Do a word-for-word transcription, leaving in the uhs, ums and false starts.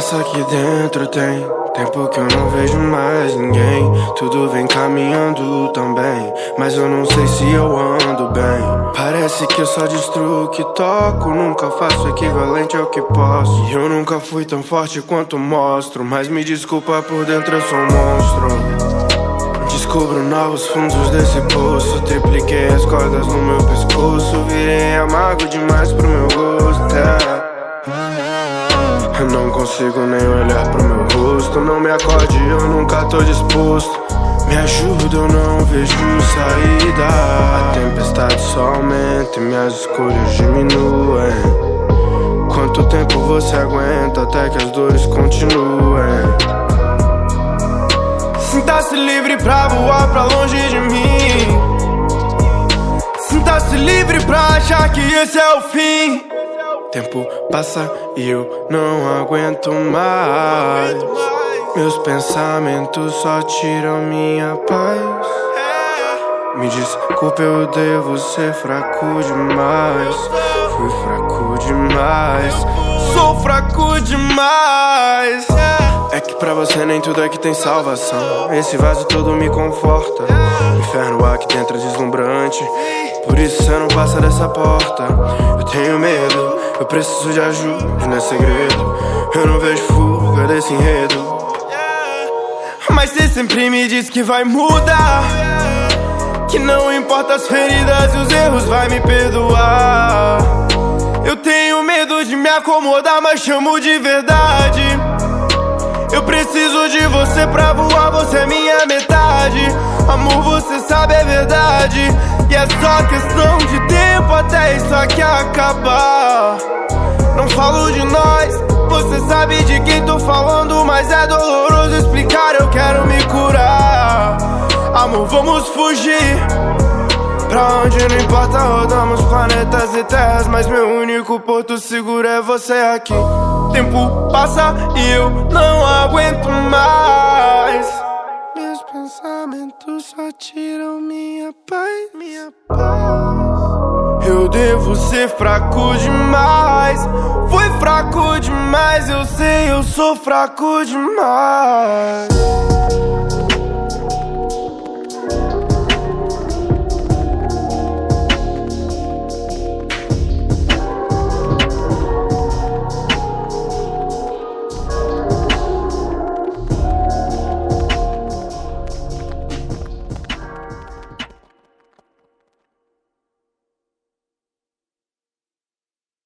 passa aqui dentro tem tempo que eu não vejo mais ninguém. Tudo vem caminhando tão bem, mas eu não sei se eu ando bem. Parece que eu só destruo o que toco, nunca faço equivalente ao que posso. E eu nunca fui tão forte quanto mostro, mas me desculpa, por dentro eu sou um monstro. Descubro novos fundos desse poço, tripliquei as cordas no meu pescoço, virei amargo demais pro meu gosto, é. Eu não consigo nem olhar pro meu rosto. Não me acorde, eu nunca tô disposto. Me ajuda, eu não vejo saída. A tempestade só aumenta e minhas escolhas diminuem. Quanto tempo você aguenta até que as dores continuem? Sinta-se livre pra voar pra longe de mim. Sinta-se livre pra achar que esse é o fim. Tempo passa e eu não aguento mais. Meus pensamentos só tiram minha paz. Me desculpe, eu devo ser fraco demais. Fui fraco demais. Sou fraco demais. É que pra você nem tudo aqui tem salvação. Esse vaso todo me conforta. Inferno aqui dentro é deslumbrante. Por isso você não passa dessa porta. Eu tenho medo, eu preciso de ajuda, não é segredo. Eu não vejo fuga desse enredo. Mas você sempre me diz que vai mudar, que não importa as feridas e os erros vai me perdoar. Eu tenho medo de me acomodar, mas chamo de verdade. Eu preciso de você pra voar, você é minha metade. Amor, você sabe, é verdade. E é só questão de tempo até isso aqui acabar. Não falo de nós, você sabe de quem tô falando, mas é doloroso explicar, eu quero me curar. Amor, vamos fugir pra onde não importa, rodamos planetas e terras, mas meu único porto seguro é você aqui. Tempo passa e eu não aguento mais. Meus pensamentos só tiram minha paz, minha paz. Eu devo ser fraco demais. Fui fraco demais, eu sei, eu sou fraco demais.